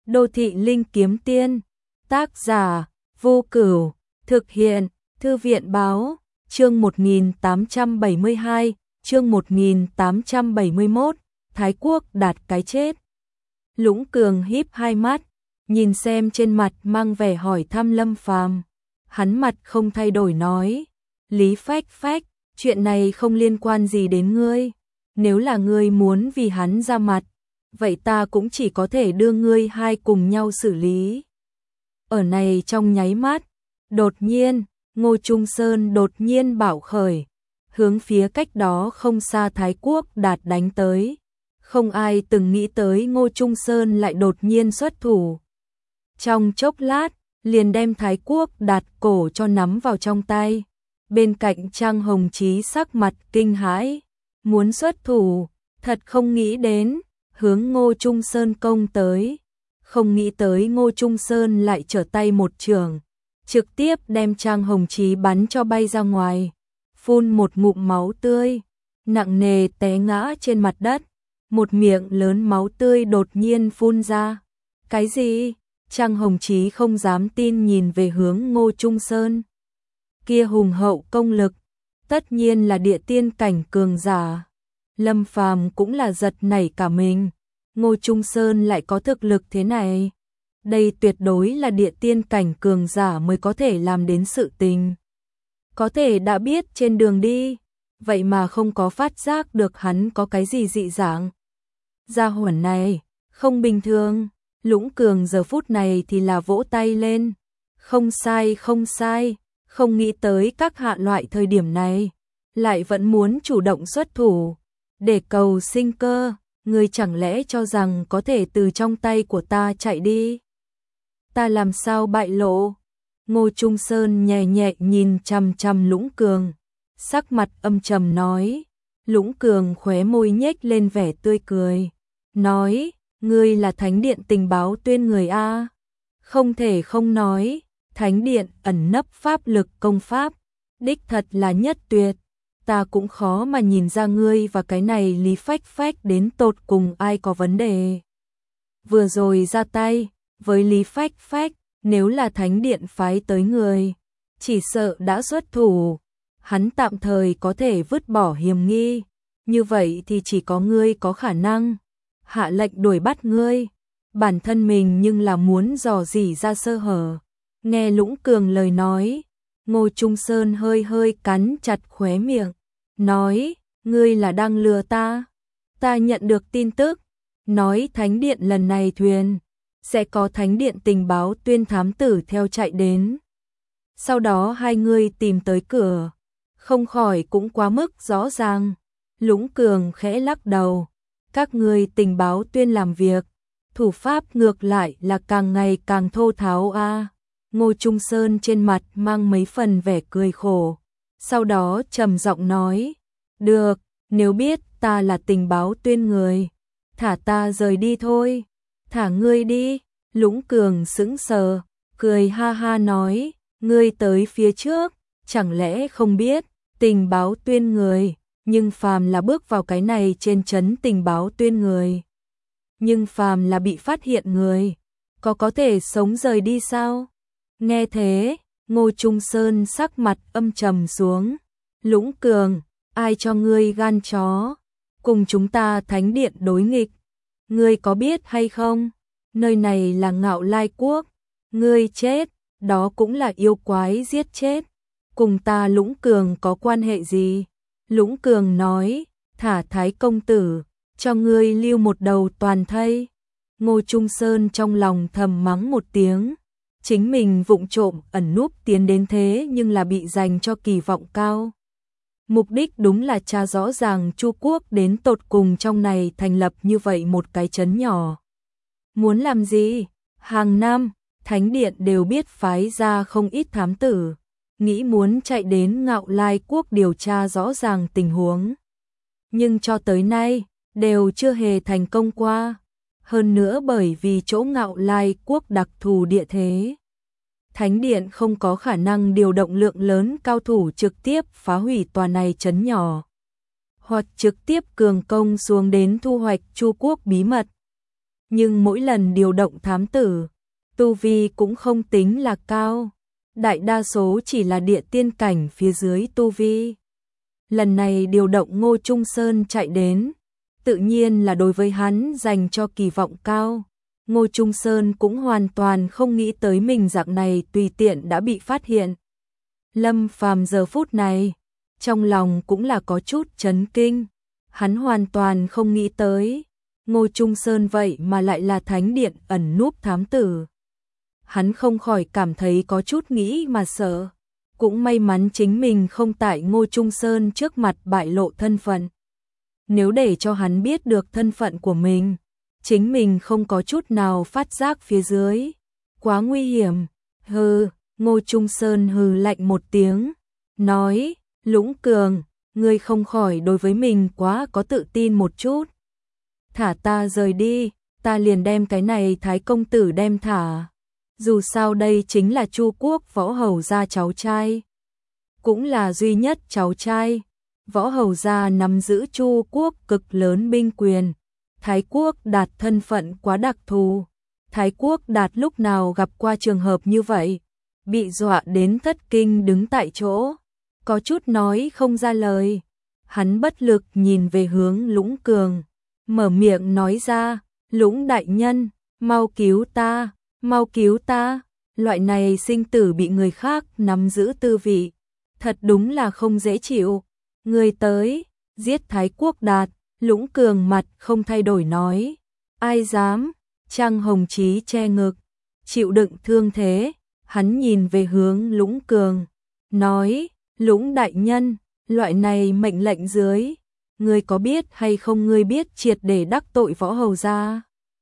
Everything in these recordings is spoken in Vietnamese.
Đô thị linh kiếm tiên, tác giả, Vô Cửu, thực hiện, Thư viện báo, chương 1872, chương 1871, Thái Quốc đạt cái chết. Lũng Cường híp hai mắt, nhìn xem trên mặt mang vẻ hỏi thăm Lâm Phàm. Hắn mặt không thay đổi nói, Lý Phách Phách, chuyện này không liên quan gì đến ngươi. Nếu là ngươi muốn vì hắn ra mặt, vậy ta cũng chỉ có thể đưa ngươi hai cùng nhau xử lý. Ở này trong nháy mắt, đột nhiên, Ngô Trung Sơn đột nhiên bảo khởi, hướng phía cách đó không xa Thái Quốc đạt đánh tới. Không ai từng nghĩ tới Ngô Trung Sơn lại đột nhiên xuất thủ. Trong chốc lát, liền đem Thái Quốc đạt cổ cho nắm vào trong tay. Bên cạnh Trang Hồng Chí sắc mặt kinh hãi, muốn xuất thủ, thật không nghĩ đến, hướng Ngô Trung Sơn công tới. Không nghĩ tới Ngô Trung Sơn lại trở tay một chưởng, trực tiếp đem Trang Hồng Chí bắn cho bay ra ngoài, phun một ngụm máu tươi, nặng nề té ngã trên mặt đất, một miệng lớn máu tươi đột nhiên phun ra. Cái gì? Trang Hồng Chí không dám tin nhìn về hướng Ngô Trung Sơn. Kia hùng hậu công lực, tất nhiên là địa tiên cảnh cường giả. Lâm Phàm cũng là giật nảy cả mình. Ngô Trung Sơn lại có thực lực thế này. Đây tuyệt đối là địa tiên cảnh cường giả mới có thể làm đến sự tình. Có thể đã biết trên đường đi, vậy mà không có phát giác được hắn có cái gì dị dạng. Gia hỏa này, không bình thường. Lũng Cường giờ phút này thì là vỗ tay lên. Không sai, không sai, không nghĩ tới các hạ loại thời điểm này, lại vẫn muốn chủ động xuất thủ, để cầu sinh cơ. Ngươi chẳng lẽ cho rằng có thể từ trong tay của ta chạy đi? Ta làm sao bại lộ? Ngô Trung Sơn nhẹ nhẹ nhìn chằm chằm Lũng Cường, sắc mặt âm trầm nói. Lũng Cường khóe môi nhếch lên vẻ tươi cười, nói, ngươi là Thánh Điện tình báo tuyên người a? Không thể không nói, Thánh Điện ẩn nấp pháp lực công pháp, đích thật là nhất tuyệt. Ta cũng khó mà nhìn ra ngươi và cái này Lý Phách Phách đến tột cùng ai có vấn đề. Vừa rồi ra tay với Lý Phách Phách, nếu là Thánh Điện phái tới người, chỉ sợ đã xuất thủ. Hắn tạm thời có thể vứt bỏ hiểm nghi, như vậy thì chỉ có ngươi có khả năng hạ lệnh đuổi bắt ngươi. Bản thân mình nhưng là muốn dò dỉ ra sơ hở. Nghe Lũng Cường lời nói, Ngô Trung Sơn hơi hơi cắn chặt khóe miệng, nói, ngươi là đang lừa ta. Ta nhận được tin tức, nói Thánh Điện lần này thuyền, sẽ có Thánh Điện tình báo tuyên thám tử theo chạy đến. Sau đó hai ngươi tìm tới cửa, không khỏi cũng quá mức rõ ràng. Lũng Cường khẽ lắc đầu, các ngươi tình báo tuyên làm việc, thủ pháp ngược lại là càng ngày càng thô tháo a. Ngô Trung Sơn trên mặt mang mấy phần vẻ cười khổ, sau đó trầm giọng nói, được, nếu biết ta là tình báo tuyên người, thả ta rời đi thôi. Thả ngươi đi. Lũng Cường sững sờ, cười ha ha nói, ngươi tới phía trước, chẳng lẽ không biết, tình báo tuyên người, nhưng phàm là bước vào cái này trên trấn tình báo tuyên người. Nhưng phàm là bị phát hiện người, có thể sống rời đi sao? Nghe thế, Ngô Trung Sơn sắc mặt âm trầm xuống. Lũng Cường, ai cho ngươi gan chó, cùng chúng ta Thánh Điện đối nghịch? Ngươi có biết hay không? Nơi này là Ngạo Lai Quốc, ngươi chết, đó cũng là yêu quái giết chết. Cùng ta Lũng Cường có quan hệ gì? Lũng Cường nói, thả Thái công tử, cho ngươi lưu một đầu toàn thây. Ngô Trung Sơn trong lòng thầm mắng một tiếng. Chính mình vụng trộm ẩn núp tiến đến thế nhưng là bị dành cho kỳ vọng cao. Mục đích đúng là tra rõ ràng Chu Quốc đến tột cùng trong này thành lập như vậy một cái trấn nhỏ. Muốn làm gì? Hàng năm, Thánh Điện đều biết phái ra không ít thám tử, nghĩ muốn chạy đến Ngạo Lai Quốc điều tra rõ ràng tình huống. Nhưng cho tới nay, đều chưa hề thành công qua. Hơn nữa bởi vì chỗ Ngạo Lai Quốc đặc thù địa thế, Thánh Điện không có khả năng điều động lượng lớn cao thủ trực tiếp phá hủy tòa này trấn nhỏ, hoặc trực tiếp cường công xuống đến thu hoạch Chu Quốc bí mật. nhưng mỗi lần điều động thám tử, tu vi cũng không tính là cao, đại đa số chỉ là địa tiên cảnh phía dưới tu vi. Lần này điều động Ngô Trung Sơn chạy đến, tự nhiên là đối với hắn dành cho kỳ vọng cao. Ngô Trung Sơn cũng hoàn toàn không nghĩ tới mình dạng này tùy tiện đã bị phát hiện. Lâm Phàm giờ phút này, trong lòng cũng là có chút chấn kinh, hắn hoàn toàn không nghĩ tới, Ngô Trung Sơn vậy mà lại là thánh điện ẩn núp thám tử. Hắn không khỏi cảm thấy có chút nghĩ mà sợ, cũng may mắn chính mình không tại Ngô Trung Sơn trước mặt bại lộ thân phận. Nếu để cho hắn biết được thân phận của mình, chính mình không có chút nào phát giác phía dưới, quá nguy hiểm. Hừ, Ngô Trung Sơn hừ lạnh một tiếng, nói, Lũng Cường, ngươi không khỏi đối với mình quá có tự tin một chút. Thả ta rời đi, ta liền đem cái này Thái công tử đem thả. Dù sao đây chính là Chu Quốc Võ Hầu gia cháu trai, cũng là duy nhất cháu trai. Võ Hầu gia nắm giữ Chu Quốc cực lớn binh quyền. Thái Quốc Đạt thân phận quá đặc thù. Thái Quốc Đạt lúc nào gặp qua trường hợp như vậy, bị dọa đến thất kinh đứng tại chỗ, có chút nói không ra lời. Hắn bất lực nhìn về hướng Lũng Cường, mở miệng nói ra, Lũng đại nhân, mau cứu ta, mau cứu ta. Loại này sinh tử bị người khác nắm giữ tư vị, thật đúng là không dễ chịu. Người tới, giết Thái Quốc Đạt. Lũng Cường mặt không thay đổi nói, ai dám. Trang Hồng Chí che ngực, chịu đựng thương thế, hắn nhìn về hướng Lũng Cường, nói, Lũng đại nhân, loại này mệnh lệnh dưới, ngươi có biết hay không, ngươi biết triệt để đắc tội Võ Hầu gia.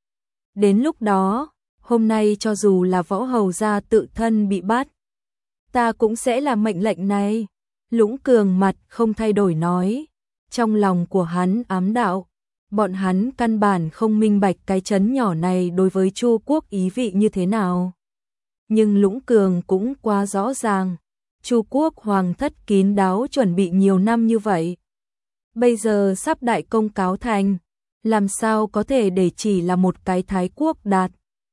Đến lúc đó, hôm nay cho dù là Võ Hầu gia tự thân bị bắt, ta cũng sẽ làm mệnh lệnh này. Lũng Cường mặt không thay đổi nói, trong lòng của hắn ám đạo, bọn hắn căn bản không minh bạch cái trấn nhỏ này đối với Chu Quốc ý vị như thế nào. Nhưng Lũng Cường cũng quá rõ ràng, Chu Quốc hoàng thất kín đáo chuẩn bị nhiều năm như vậy, bây giờ sắp đại công cáo thành, làm sao có thể để chỉ là một cái Thái Quốc Đạt,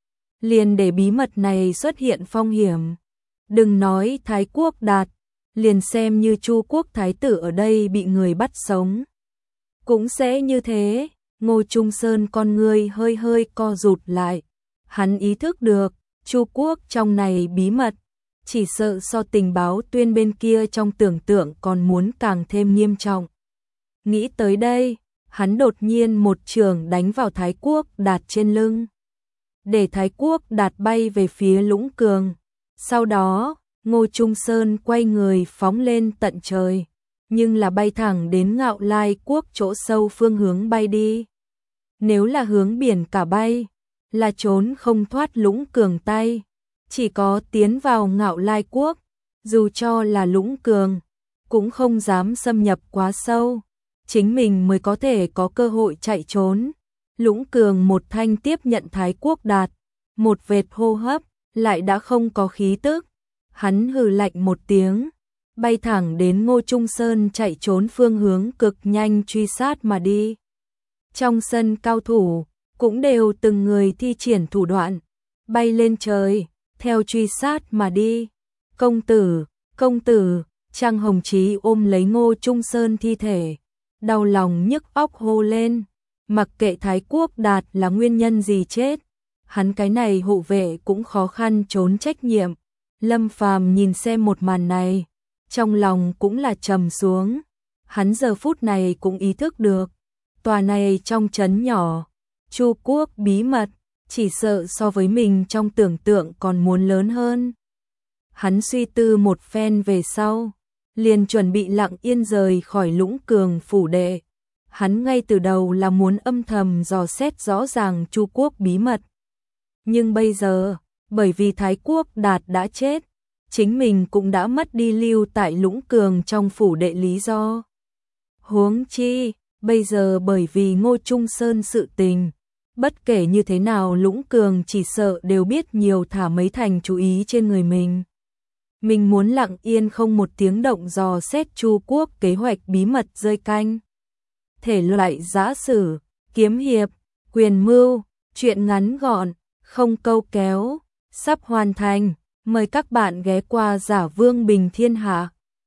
liền để bí mật này xuất hiện phong hiểm. Đừng nói Thái Quốc Đạt, liền xem như Chu Quốc thái tử ở đây bị người bắt sống, cũng sẽ như thế. Ngô Trung Sơn con ngươi hơi hơi co rụt lại, hắn ý thức được, Chu Quốc trong này bí mật, chỉ sợ so tình báo tuyên bên kia trong tưởng tượng còn muốn càng thêm nghiêm trọng. Nghĩ tới đây, hắn đột nhiên một trường đánh vào Thái Quốc Đạt trên lưng, để Thái Quốc Đạt bay về phía Lũng Cường. Sau đó, Ngô Trung Sơn quay người phóng lên tận trời, nhưng là bay thẳng đến Ngạo Lai Quốc chỗ sâu phương hướng bay đi. Nếu là hướng biển cả bay, là trốn không thoát Lũng Cường tay, chỉ có tiến vào Ngạo Lai Quốc, dù cho là Lũng Cường, cũng không dám xâm nhập quá sâu, chính mình mới có thể có cơ hội chạy trốn. Lũng Cường một thanh tiếp nhận Thái Quốc Đạt, một vệt hô hấp, lại đã không có khí tức. Hắn hừ lạnh một tiếng, bay thẳng đến Ngô Trung Sơn chạy trốn phương hướng cực nhanh truy sát mà đi. Trong sân cao thủ, cũng đều từng người thi triển thủ đoạn, bay lên trời, theo truy sát mà đi. Công tử, Trang Hồng Chí ôm lấy Ngô Trung Sơn thi thể, đau lòng nhức óc hô lên, mặc kệ Thái Quốc Đạt là nguyên nhân gì chết, hắn cái này hộ vệ cũng khó khăn trốn trách nhiệm. Lâm Phàm nhìn xem một màn này, trong lòng cũng là trầm xuống, hắn giờ phút này cũng ý thức được, tòa này trong trấn nhỏ, Chu Quốc bí mật, chỉ sợ so với mình trong tưởng tượng còn muốn lớn hơn. Hắn suy tư một phen về sau, liền chuẩn bị lặng yên rời khỏi Lũng Cường phủ đệ. Hắn ngay từ đầu là muốn âm thầm dò xét rõ ràng Chu Quốc bí mật. Nhưng bây giờ, bởi vì Thái Quốc Đạt đã chết, chính mình cũng đã mất đi lưu tại Lũng Cường trong phủ đệ lý do. Huống chi, bây giờ bởi vì Ngô Trung Sơn sự tình, bất kể như thế nào Lũng Cường chỉ sợ đều biết nhiều thả mấy thành chú ý trên người mình. Mình muốn lặng yên không một tiếng động dò xét Chu Quốc kế hoạch bí mật rơi canh. Thể loại giã sử, kiếm hiệp, quyền mưu, Chuyện ngắn gọn, không câu kéo, sắp hoàn thành. Mời các bạn ghé qua Giả Vương Bình Thiên Hạ.